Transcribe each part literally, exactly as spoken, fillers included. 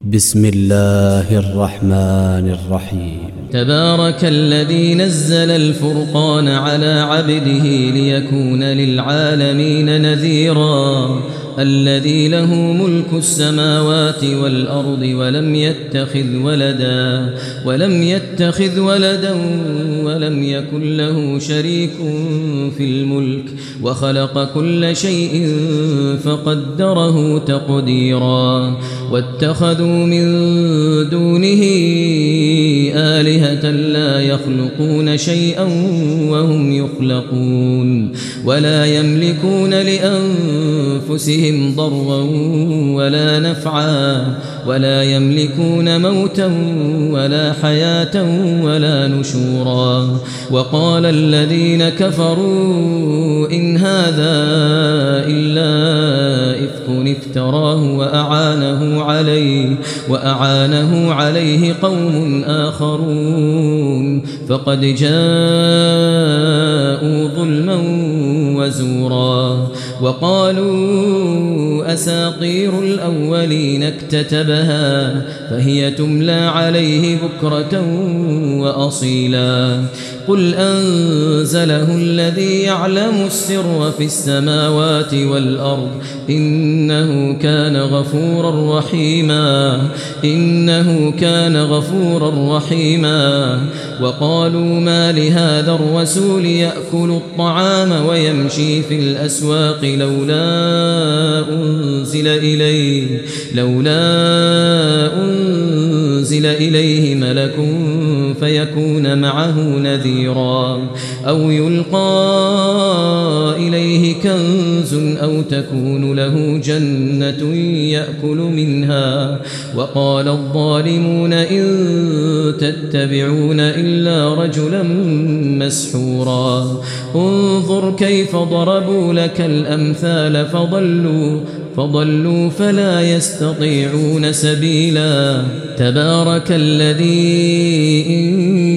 بسم الله الرحمن الرحيم. تبارك الذي نزل الفرقان على عبده ليكون للعالمين نذيرا الذي له ملك السماوات والأرض ولم يتخذ ولدا ولم يتخذ ولدا ولم يكن له شريك في الملك وخلق كل شيء فقدره تقديرا واتخذوا من دونه آلهة لا يخلقون شيئا وهم يخلقون ولا يملكون لأنفسهم ضرا ولا نفعا ولا يملكون موتا ولا حياة ولا نشورا. وقال الذين كفروا إن هذا إلا إفك افتراه وأعانه عليه وأعانه عليه قوم آخرون فقد جاءوا ظلما وزورا. وقالوا أساطير الأولين اكتتبها فهي تملى عليه بكرة وأصيلا. قل أنزله الذي يعلم السر في السماوات والأرض إنه كان غفورا رحيما إنه كان غفورا رحيما. وقالوا ما لهذا الرسول يأكل الطعام ويمشي في الأسواق لولا أنزل إليه لولا أنزل إليه ملك فيكون معه نذيرا أو يلقى إليه كنز أو تكون له جنة يأكل منها. وقال الظالمون إن تتبعون إلا رجلا مسحورا. انظر كيف ضربوا لك الأمثال فضلوا فضلوا فلا يستطيعون سبيلا. تبارك الذي إن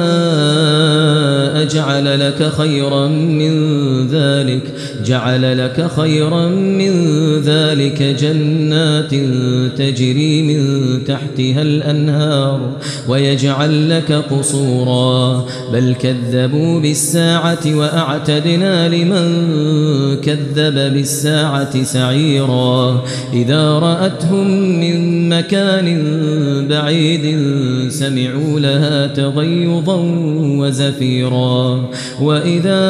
شاء جعل لك خيرا من ذلك جعل لك خيرا من ذلك جنات تجري من تحتها الأنهار ويجعل لك قصورا بل كذبوا بالساعة وأعتدنا لمن كذب بالساعة سعيرا. إذا رأتهم من مكان بعيد سمعوا لها تغيظا وزفيرا وإذا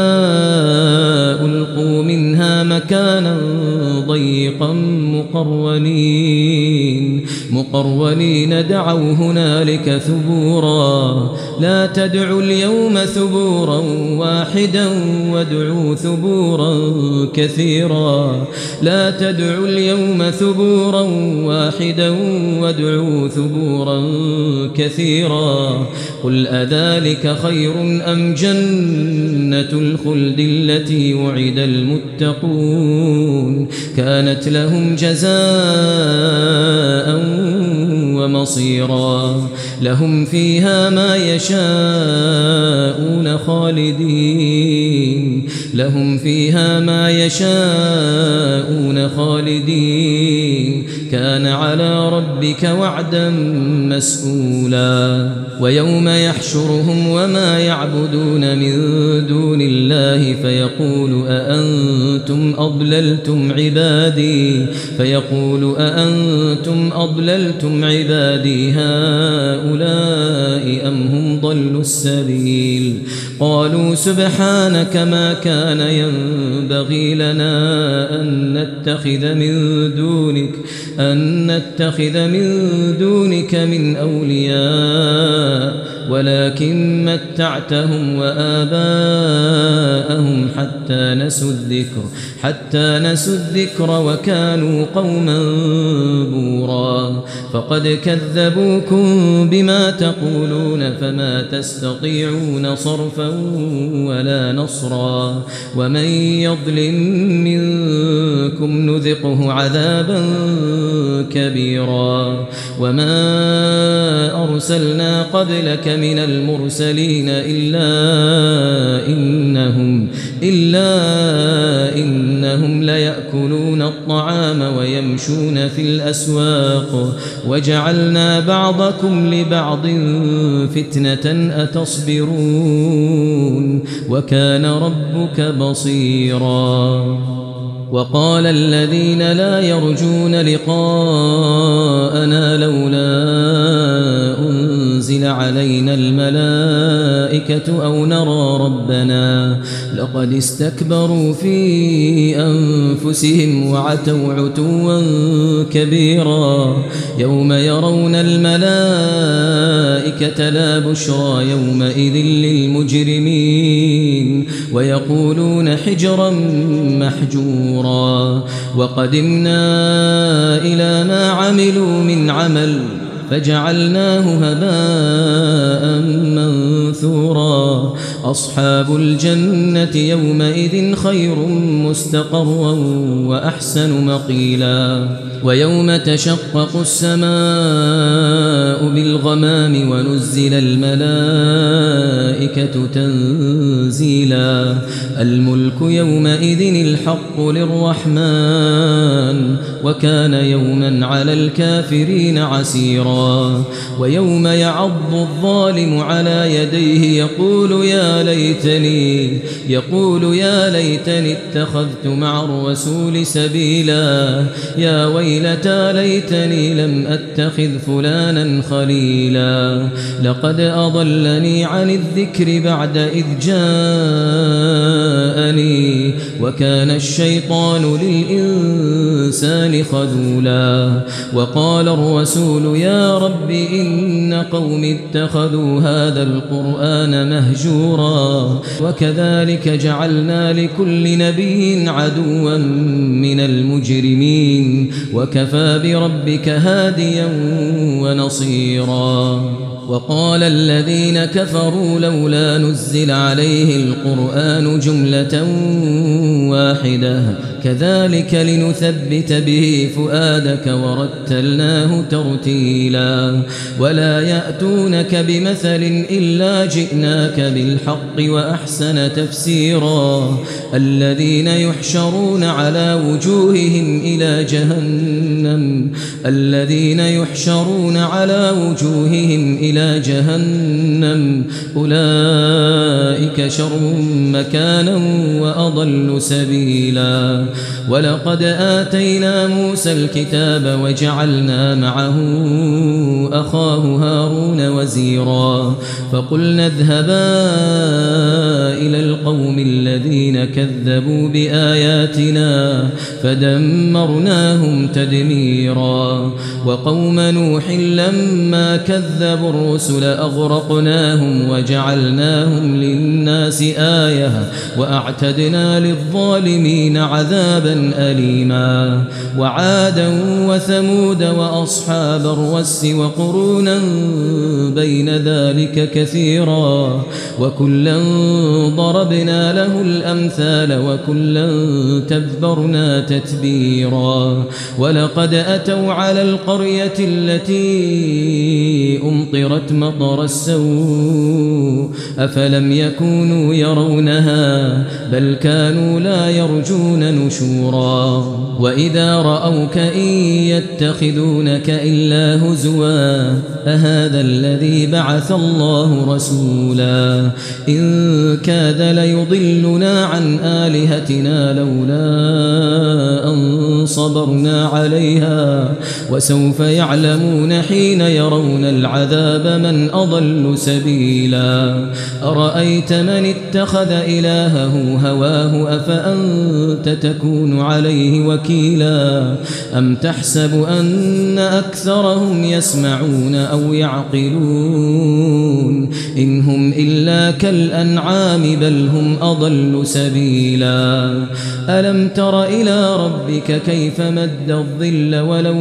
ألقوا منها مكانا ضيقا مقرنين مقرنين دعوا هنالك ثبورا. لا تدعوا اليوم ثبورا واحدا وادعوا ثبورا كثيرا لا تدعوا اليوم ثبورا واحدا وادعوا ثبورا كثيرا. قل أذلك خير أم جنة الخلد التي وعد المتقون كانت لهم جزاء ومصيرا. لهم فيها ما يشاءون خالدين لهم فيها ما يشاءون خالدين كان على ربك وعدا مسئولا. ويوم يحشرهم وما يعبدون من دون الله فيقول أأنتم أضللتم عبادي فيقول أأنتم أضللتم عبادي هؤلاء أم هم ضلوا السبيل. قالوا سبحانك ما كان ينبغي لنا أن نتخذ من دونك أن نتخذ من دونك من أولياء ولكن متعتهم وآباءهم حتى نسوا الذكر حتى نسوا الذكر وكانوا قوما بورا. فقد كذبوكم بما تقولون فما تستطيعون صرفا ولا نصرا. ومن يظلم منكم نذقه عذابا كبيرا. وما أرسلنا قبلك من المرسلين إلا إنهم إلا إن إنهم ليأكلون الطعام ويمشون في الأسواق وجعلنا بعضكم لبعض فتنة أتصبرون وكان ربك بصيرا وقال الذين لا يرجون لقاءنا لولا أنزل علينا الملائكة أو نرى ربنا لقد استكبروا في أنفسهم وعتوا عتوا كبيرا يوم يرون الملائكة لا بشرى يومئذ للمجرمين ويقولون حجرا محجورا وقدمنا إلى ما عملوا من عمل فجعلناه هباء منثورا أصحاب الجنة يومئذ خير مستقرا وأحسن مقيلا ويوم تشقق السماء بالغمام ونزل الملائكة تنزيلا الملك يومئذ الحق للرحمن وكان يوما على الكافرين عسيرا ويوم يعض الظالم على يديه يقول يا ليتني يقول يا ليتني اتخذت مع الرسول سبيلا يا ويلتى ليتني لم أتخذ فلانا خليلا لقد أضلني عن الذكر بعد إذ جاءني وكان الشيطان للإنسان خذولا وقال الرسول يا رب إن قوم اتخذوا هذا القرآن مهجورا وكذلك جعلنا لكل نبي عدوا من المجرمين وكفى بربك هاديا ونصيرا وقال الذين كفروا لولا نزل عليه القرآن جملة واحدة كذلك لنثبت به فؤادك ورتلناه ترتيلا ولا يأتونك بمثل إلا جئناك بالحق وأحسن تفسيرا الذين يحشرون على وجوههم إلى جهنم الذين يحشرون على وجوههم إلى جهنم أولئك شر مكانا وأضل سبيلا ولقد آتينا موسى الكتاب وجعلنا معه أخاه هارون وزيرا فقلنا اذهبا إلى القوم الذين كذبوا بآياتنا فدمرناهم تدميرا وقوم نوح لما كذبوا الرسل أغرقناهم وجعلناهم للناس آية وأعتدنا للظالمين عذابا أليما وعادا وثمود وأصحاب الرس وقرونا بين ذلك كثيرا وكلا ضربنا له الأمثال وكلا تبرنا تتبيرا ولقد أتوا على القرية التي أمطرت مطر السوء أفلم يكونوا يرونها بل كانوا لا يرجون نشورا وإذا رأوك إن يتخذونك إلا هزوا أهذا الذي بعث الله رسولا إن كاد ليضلنا عن آلهتنا لولا أن صبرنا عليها وسوف يعلمون حين يرون العذاب من أضل سبيلا أرأيت من اتخذ إلهه هواه أفأنت تكون عليه وكيلا أم تحسب أن أكثرهم يسمعون أو يعقلون إن هم إلا كالأنعام بل هم أضل سبيلا ألم تر إلى ربك كيف مد الظل ولو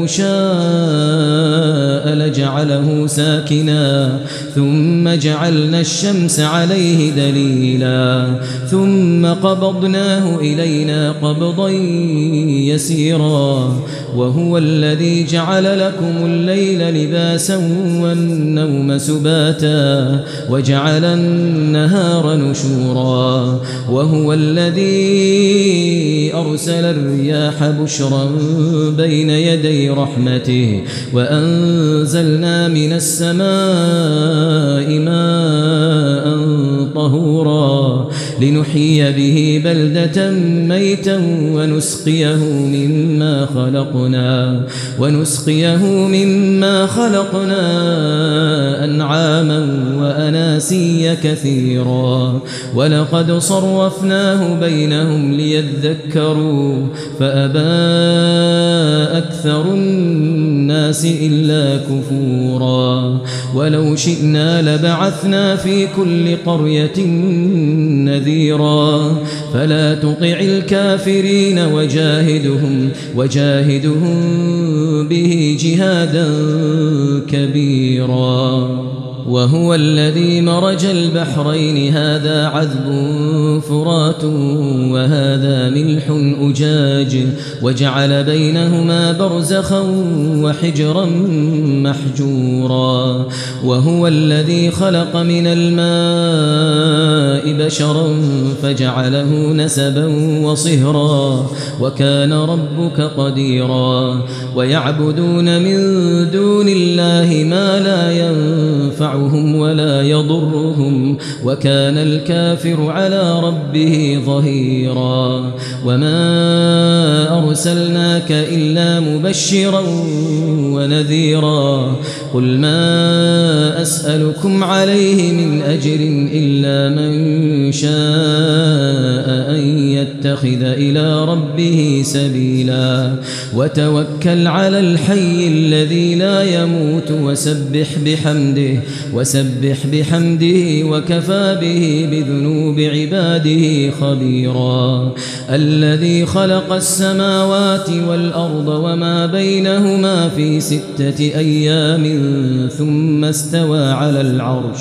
شاء لجعله ساكنا ثم جعلنا الشمس عليه دليلا ثم قبضناه إلينا قبضا يسيرا وهو الذي جعل لكم الليل لباسا والنوم سباتا وجعل النهار نشورا وهو الذي أرسل الرياح بشرا بين يدي رحمته وأنزلنا من السماء ماء طهورا لنحيي به بلدة ميتا ونسقيه مما خلقنا ونسقيه مما خلقنا أنعاما وأناسيا كثيرا ولقد صرفناه بينهم ليذكروا فأبى أكثر الناس إلا كفورا ولو شئنا لبعثنا في كل قرية نذيرا فلا تطع الكافرين وجاهدهم وجاهدهم به جهادا كبيرا وهو الذي مرج البحرين هذا عذب فرات وهذا ملح أجاج وجعل بينهما برزخا وحجرا محجورا وهو الذي خلق من الماء بشرا فجعله نسبا وصهرا وكان ربك قديرا ويعبدون من دون الله ما لا ينفع ولا يضرهم وكان الكافر على ربه ظهيرا وما أرسلناك إلا مبشرا ونذيرا قل ما أسألكم عليه من أجر إلا من شاء أن يتخذ إلى ربه سبيلا وتوكل على الحي الذي لا يموت وسبح بحمده وسبح بحمده وكفى به بذنوب عباده خبيرا الذي خلق السماوات والأرض وما بينهما في ستة أيام ثم استوى على العرش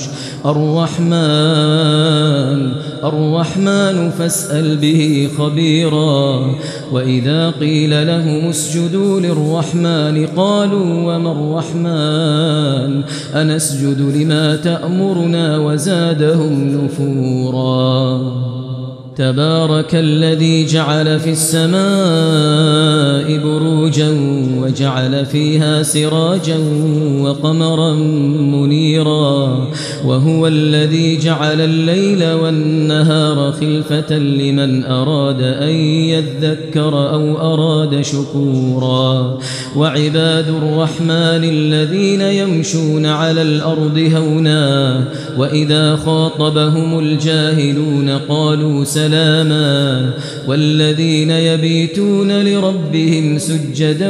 الرحمن الرحمن فاسأل به خبيرا وإذا قيل لهم اسجدوا للرحمن قالوا وما الرحمن أنسجد لما تأمرنا وزادهم نفورا تبارك الذي جعل في السماء بروجا وجعل فيها سراجا وقمرا منيرا وهو الذي جعل الليل والنهار خلفة لمن أراد أن يذكر أو أراد شكورا وعباد الرحمن الذين يمشون على الأرض هونا وإذا خاطبهم الجاهلون قالوا سلاما سلاما والذين يبيتون لربهم سجدا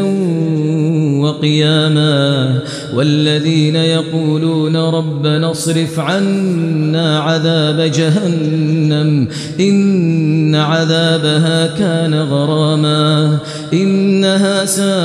وقياما والذين يقولون ربنا اصرف عنا عذاب جهنم إن عذابها كان غراما إنها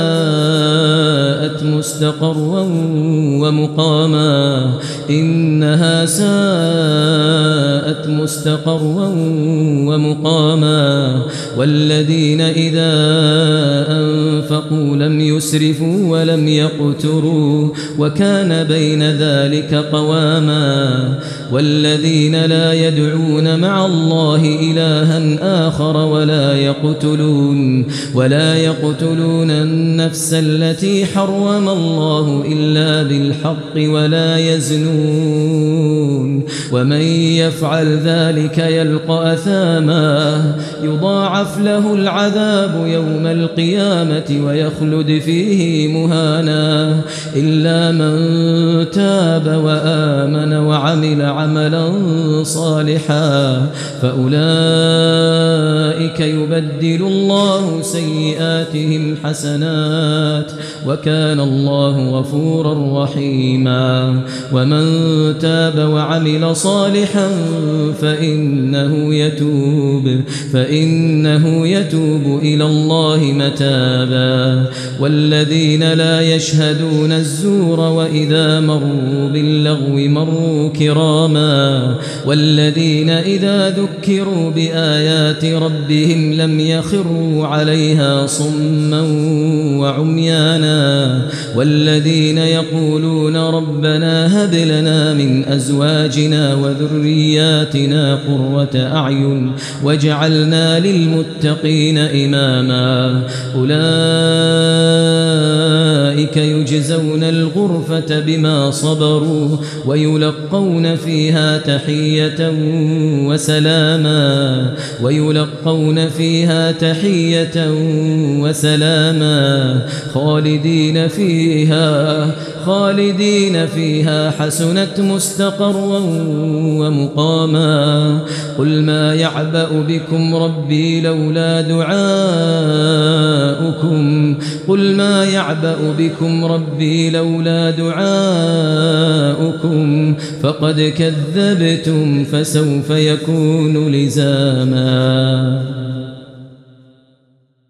ساءت مستقرا ومقاما إنها ساءت مستقرا ومقاما والذين إذا أنفقوا لم يسرفوا ولم يقتروا وكان بين ذلك قواما والذين لا يدعون مع الله إلها آخر ولا يقتلون ولا يقتلون النفس التي حرم الله إلا بالحق ولا يزنون ومن يفعل ذلك يلقى أثاما يضاعف له العذاب يوم القيامة ويخلد فيه مهانا إلا من تاب وآمن وعمل عملا صالحا فأولئك يبدل الله سيئاتهم حسنات وكان الله غفورا رحيما ومن تاب وعمل صالحا فإنه يتوب يتوب فإنه يتوب إلى الله متابا والذين لا يشهدون الزور وإذا مروا باللغو مروا كراما والذين إذا ذكروا بآيات ربهم لم يخروا عليها صما وعميانا والذين يقولون ربنا هب لنا من أزواجنا وذرياتنا قرة أعين واجعلنا للمتقين إماما أولئك يجزون الغرفة بما صبروا ويلقون فيها تحية وسلاما ويلقون فيها تحية وسلاما خالدين فيها خالدين فيها حسنت مستقرا ومقاما قل ما يعبأ بكم ربي لولا دعاؤكم قل ما يعبأ بكم ربي لولا دعاؤكم فقد كذبتم فسوف يكون لزاما.